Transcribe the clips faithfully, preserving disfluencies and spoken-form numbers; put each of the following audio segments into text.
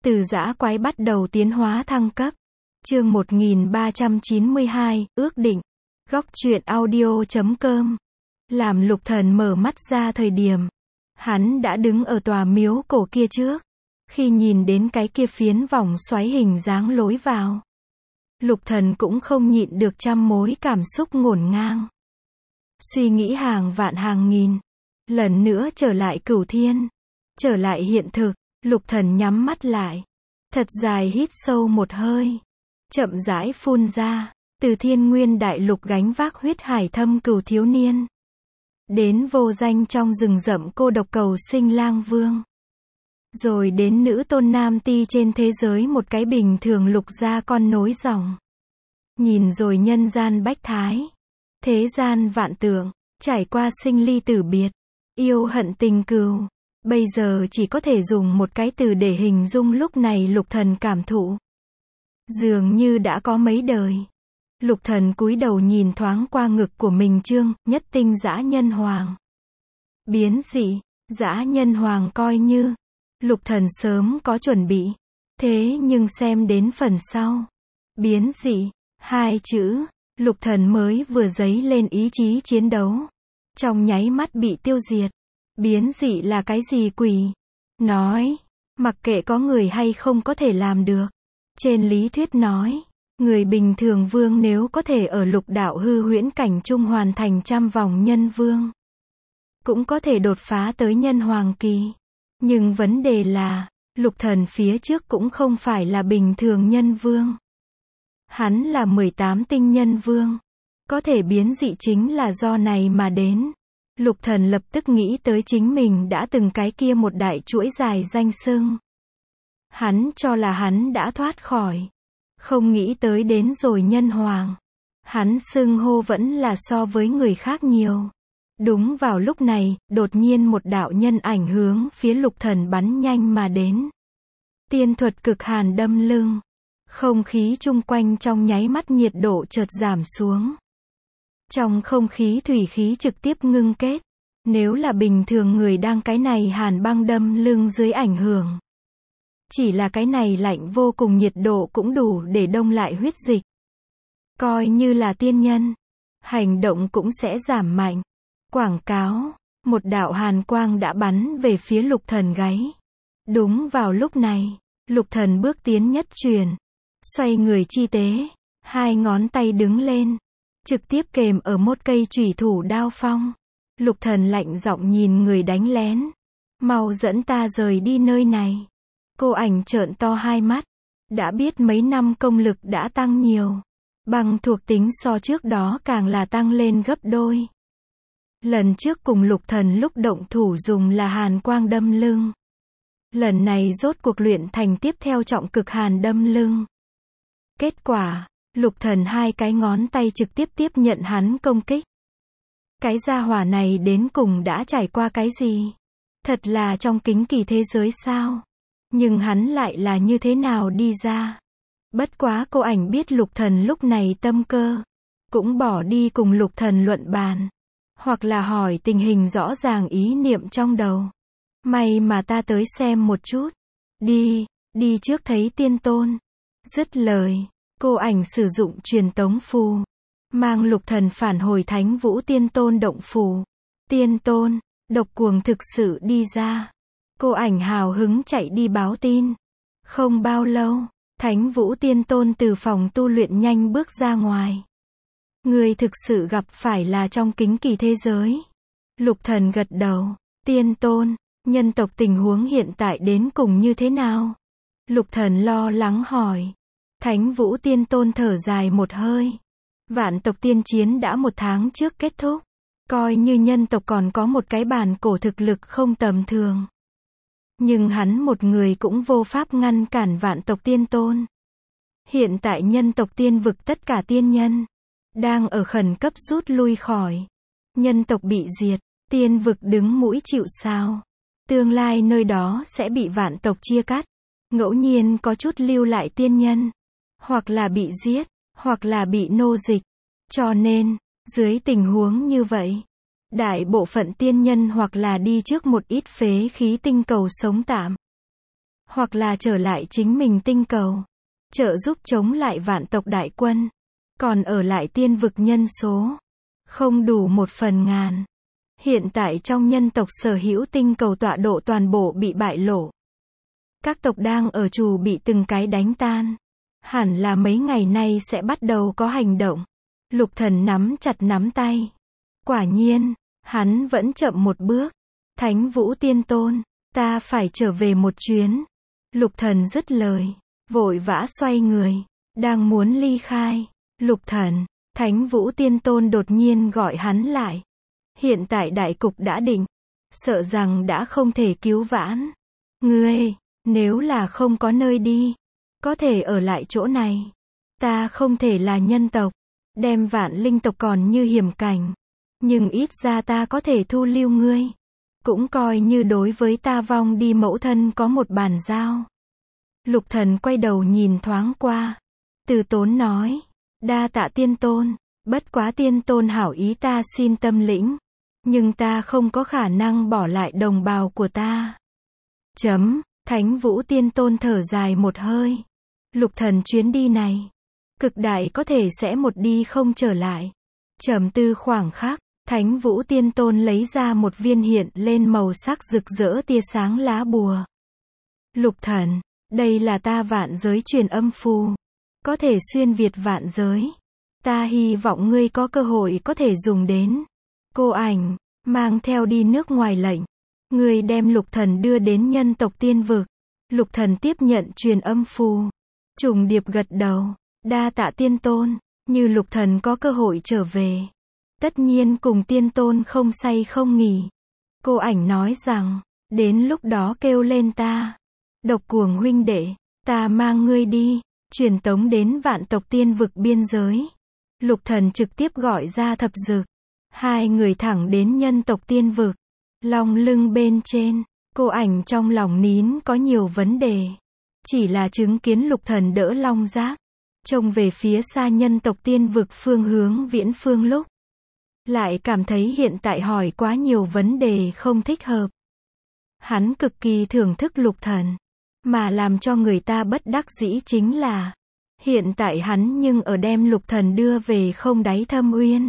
Từ dã quái bắt đầu tiến hóa thăng cấp. Chương một nghìn ba trăm chín mươi hai, ước định. Góc truyện audio chấm com. Làm Lục Thần mở mắt ra thời điểm, hắn đã đứng ở tòa miếu cổ kia trước. Khi nhìn đến cái kia phiến vòng xoáy hình dáng lối vào, Lục Thần cũng không nhịn được trăm mối cảm xúc ngổn ngang. Suy nghĩ hàng vạn hàng nghìn, lần nữa trở lại cửu thiên, trở lại hiện thực. Lục Thần nhắm mắt lại, thật dài hít sâu một hơi, chậm rãi phun ra, từ thiên nguyên đại lục gánh vác huyết hải thâm cửu thiếu niên, đến vô danh trong rừng rậm cô độc cầu sinh lang vương, rồi đến nữ tôn nam ti trên thế giới một cái bình thường lục gia con nối dòng. Nhìn rồi nhân gian bách thái, thế gian vạn tượng, trải qua sinh ly tử biệt, yêu hận tình cừu. Bây giờ chỉ có thể dùng một cái từ để hình dung lúc này Lục Thần cảm thụ. Dường như đã có mấy đời. Lục Thần cúi đầu nhìn thoáng qua ngực của mình chương, nhất tinh dã nhân hoàng. Biến dị, dã nhân hoàng coi như, Lục Thần sớm có chuẩn bị. Thế nhưng xem đến phần sau, biến dị, hai chữ, Lục Thần mới vừa dấy lên ý chí chiến đấu. Trong nháy mắt bị tiêu diệt. Biến dị là cái gì quỷ? Nói, mặc kệ có người hay không có thể làm được. Trên lý thuyết nói, người bình thường vương nếu có thể ở lục đạo hư huyễn cảnh trung hoàn thành trăm vòng nhân vương, cũng có thể đột phá tới nhân hoàng kỳ. Nhưng vấn đề là, Lục Thần phía trước cũng không phải là bình thường nhân vương. Hắn là mười tám tinh nhân vương. Có thể biến dị chính là do này mà đến. Lục Thần lập tức nghĩ tới chính mình đã từng cái kia một đại chuỗi dài danh xưng. Hắn cho là hắn đã thoát khỏi. Không nghĩ tới đến rồi nhân hoàng. Hắn xưng hô vẫn là so với người khác nhiều. Đúng vào lúc này, đột nhiên một đạo nhân ảnh hướng phía Lục Thần bắn nhanh mà đến. Tiên thuật cực hàn đâm lưng. Không khí chung quanh trong nháy mắt nhiệt độ chợt giảm xuống. Trong không khí thủy khí trực tiếp ngưng kết. Nếu là bình thường người đang cái này hàn băng đâm lưng dưới ảnh hưởng. Chỉ là cái này lạnh vô cùng nhiệt độ cũng đủ để đông lại huyết dịch. Coi như là tiên nhân. Hành động cũng sẽ giảm mạnh. Quảng cáo. Một đạo hàn quang đã bắn về phía Lục Thần gáy. Đúng vào lúc này, Lục Thần bước tiến nhất truyền. Xoay người chi tế. Hai ngón tay đứng lên. Trực tiếp kềm ở một cây chủy thủ đao phong. Lục Thần lạnh giọng nhìn người đánh lén. Mau dẫn ta rời đi nơi này. Cô ảnh trợn to hai mắt. Đã biết mấy năm công lực đã tăng nhiều. Bằng thuộc tính so trước đó càng là tăng lên gấp đôi. Lần trước cùng Lục Thần lúc động thủ dùng là hàn quang đâm lưng. Lần này rốt cuộc luyện thành tiếp theo trọng cực hàn đâm lưng. Kết quả, Lục Thần hai cái ngón tay trực tiếp tiếp nhận hắn công kích. Cái gia hỏa này đến cùng đã trải qua cái gì? Thật là trong kính kỳ thế giới sao? Nhưng hắn lại là như thế nào đi ra? Bất quá cô ảnh biết Lục Thần lúc này tâm cơ. Cũng bỏ đi cùng Lục Thần luận bàn. Hoặc là hỏi tình hình rõ ràng ý niệm trong đầu. May mà ta tới xem một chút. Đi, đi trước thấy tiên tôn. Dứt lời. Cô ảnh sử dụng truyền tống phù. Mang Lục Thần phản hồi Thánh Vũ Tiên Tôn động phủ. Tiên Tôn, độc cuồng thực sự đi ra. Cô ảnh hào hứng chạy đi báo tin. Không bao lâu, Thánh Vũ Tiên Tôn từ phòng tu luyện nhanh bước ra ngoài. Người thực sự gặp phải là trong kính kỳ thế giới. Lục Thần gật đầu. Tiên Tôn, nhân tộc tình huống hiện tại đến cùng như thế nào? Lục Thần lo lắng hỏi. Thánh Vũ Tiên Tôn thở dài một hơi. Vạn tộc tiên chiến đã một tháng trước kết thúc. Coi như nhân tộc còn có một cái bản cổ thực lực không tầm thường. Nhưng hắn một người cũng vô pháp ngăn cản vạn tộc tiên tôn. Hiện tại nhân tộc tiên vực tất cả tiên nhân đang ở khẩn cấp rút lui khỏi. Nhân tộc bị diệt, tiên vực đứng mũi chịu sào. Tương lai nơi đó sẽ bị vạn tộc chia cắt. Ngẫu nhiên có chút lưu lại tiên nhân. Hoặc là bị giết, hoặc là bị nô dịch. Cho nên, dưới tình huống như vậy, đại bộ phận tiên nhân hoặc là đi trước một ít phế khí tinh cầu sống tạm. hoặc là trở lại chính mình tinh cầu, trợ giúp chống lại vạn tộc đại quân, còn ở lại tiên vực nhân số không đủ một phần ngàn. Hiện tại trong nhân tộc sở hữu tinh cầu tọa độ toàn bộ bị bại lộ. Các tộc đang ở trù bị từng cái đánh tan. Hẳn là mấy ngày nay sẽ bắt đầu có hành động. Lục Thần nắm chặt nắm tay. Quả nhiên, hắn vẫn chậm một bước. Thánh Vũ Tiên Tôn, ta phải trở về một chuyến. Lục Thần dứt lời, vội vã xoay người, đang muốn ly khai. Lục Thần, Thánh Vũ Tiên Tôn đột nhiên gọi hắn lại. Hiện tại đại cục đã định, sợ rằng đã không thể cứu vãn. Ngươi, nếu là không có nơi đi, có thể ở lại chỗ này. Ta không thể là nhân tộc, đem vạn linh tộc còn như hiểm cảnh. Nhưng ít ra ta có thể thu lưu ngươi. Cũng coi như đối với ta vong đi mẫu thân có một bàn giao. Lục Thần quay đầu nhìn thoáng qua. Từ Tốn nói, đa tạ Tiên Tôn, bất quá Tiên Tôn hảo ý ta xin tâm lĩnh. Nhưng ta không có khả năng bỏ lại đồng bào của ta. Chấm, Thánh Vũ Tiên Tôn thở dài một hơi. Lục Thần chuyến đi này, cực đại có thể sẽ một đi không trở lại. Trầm tư khoảng khắc, Thánh Vũ Tiên Tôn lấy ra một viên hiện lên màu sắc rực rỡ tia sáng lá bùa. Lục Thần, đây là ta vạn giới truyền âm phù, có thể xuyên việt vạn giới. Ta hy vọng ngươi có cơ hội có thể dùng đến. Cô ảnh, mang theo đi nước ngoài lệnh. Ngươi đem Lục Thần đưa đến nhân tộc tiên vực. Lục Thần tiếp nhận truyền âm phù. Trùng điệp gật đầu. Đa tạ Tiên Tôn. Như Lục Thần có cơ hội trở về, tất nhiên cùng Tiên Tôn không say không nghỉ. Cô ảnh nói rằng, đến lúc đó kêu lên ta. Độc Cuồng huynh đệ, ta mang ngươi đi, truyền tống đến vạn tộc tiên vực biên giới. Lục Thần trực tiếp gọi ra thập dực. Hai người thẳng đến nhân tộc tiên vực. Long lưng bên trên, cô ảnh trong lòng nín có nhiều vấn đề. Chỉ là chứng kiến Lục Thần đỡ long giáp, trông về phía xa nhân tộc tiên vực phương hướng viễn phương lúc. Lại cảm thấy hiện tại hỏi quá nhiều vấn đề không thích hợp. Hắn cực kỳ thưởng thức Lục Thần. Mà làm cho người ta bất đắc dĩ chính là, hiện tại hắn nhưng ở đem Lục Thần đưa về không đáy thâm uyên.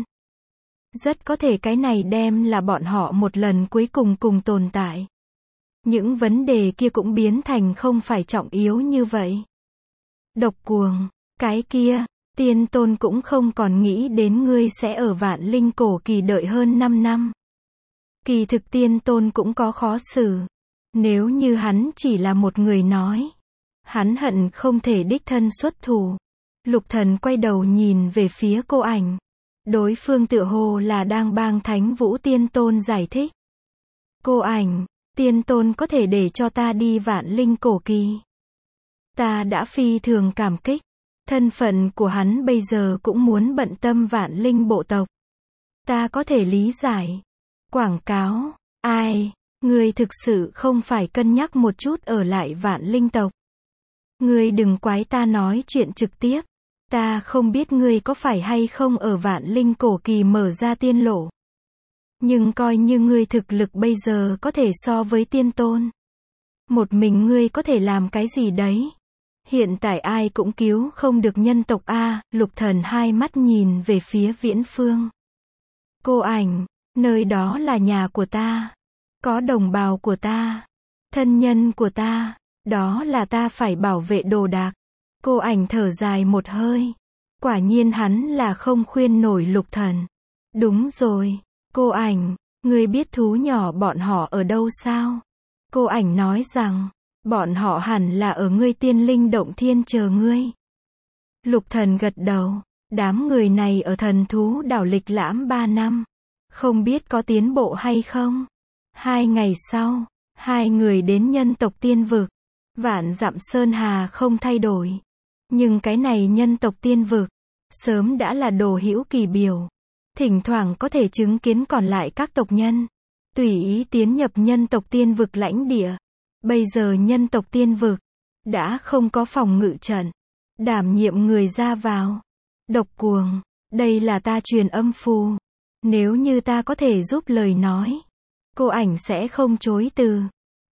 Rất có thể cái này đem là bọn họ một lần cuối cùng cùng tồn tại. Những vấn đề kia cũng biến thành không phải trọng yếu như vậy. Độc Cuồng, cái kia, Tiên Tôn cũng không còn nghĩ đến ngươi sẽ ở vạn linh cổ kỳ đợi hơn năm năm. Kỳ thực Tiên Tôn cũng có khó xử. Nếu như hắn chỉ là một người nói, hắn hận không thể đích thân xuất thủ. Lục Thần quay đầu nhìn về phía cô ảnh. Đối phương tựa hồ là đang bang Thánh Vũ Tiên Tôn giải thích. Cô ảnh, Tiên Tôn có thể để cho ta đi vạn linh cổ kỳ. Ta đã phi thường cảm kích. Thân phận của hắn bây giờ cũng muốn bận tâm vạn linh bộ tộc. Ta có thể lý giải. Quảng cáo, ai, ngươi thực sự không phải cân nhắc một chút ở lại vạn linh tộc. Ngươi đừng quái ta nói chuyện trực tiếp. Ta không biết ngươi có phải hay không ở vạn linh cổ kỳ mở ra tiên lộ. Nhưng coi như ngươi thực lực bây giờ có thể so với Tiên Tôn. Một mình ngươi có thể làm cái gì đấy? Hiện tại ai cũng cứu không được nhân tộc A. Lục Thần hai mắt nhìn về phía viễn phương. Cô ảnh, nơi đó là nhà của ta. Có đồng bào của ta. Thân nhân của ta. Đó là ta phải bảo vệ đồ đạc. Cô ảnh thở dài một hơi. Quả nhiên hắn là không khuyên nổi Lục Thần. Đúng rồi. Cô ảnh, ngươi biết thú nhỏ bọn họ ở đâu sao? Cô ảnh nói rằng, bọn họ hẳn là ở ngươi tiên linh động thiên chờ ngươi. Lục Thần gật đầu. Đám người này ở thần thú đảo lịch lãm ba năm. Không biết có tiến bộ hay không? Hai ngày sau, hai người đến nhân tộc tiên vực. Vạn dặm sơn hà không thay đổi. Nhưng cái này nhân tộc tiên vực, sớm đã là đồ hữu kỳ biểu. Thỉnh thoảng có thể chứng kiến còn lại các tộc nhân. Tùy ý tiến nhập nhân tộc tiên vực lãnh địa. Bây giờ nhân tộc tiên vực, đã không có phòng ngự trận. Đảm nhiệm người ra vào. Độc Cuồng, đây là ta truyền âm phù. Nếu như ta có thể giúp lời nói, cô ảnh sẽ không chối từ.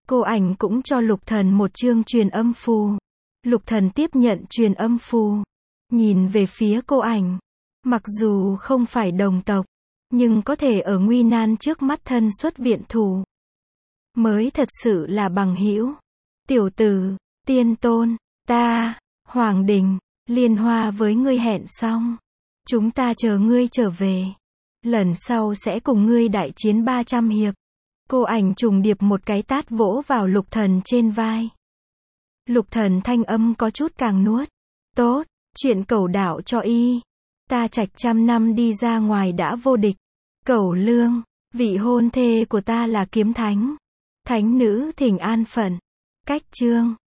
Cô ảnh cũng cho Lục Thần một chương truyền âm phù. Lục Thần tiếp nhận truyền âm phù, nhìn về phía cô ảnh. Mặc dù không phải đồng tộc, nhưng có thể ở nguy nan trước mắt thân xuất viện thủ, mới thật sự là bằng hữu. Tiểu tử, tiên tôn, ta, Hoàng Đình, liên hoa với ngươi hẹn xong. Chúng ta chờ ngươi trở về. Lần sau sẽ cùng ngươi đại chiến ba trăm hiệp. Cô ảnh trùng điệp một cái tát vỗ vào Lục Thần trên vai. Lục Thần thanh âm có chút càng nuốt. Tốt, chuyện cẩu đạo cho y. Ta Trạch trăm năm đi ra ngoài đã vô địch. Cẩu Lương, vị hôn thê của ta là kiếm thánh. Thánh nữ thỉnh an phận. Cách chương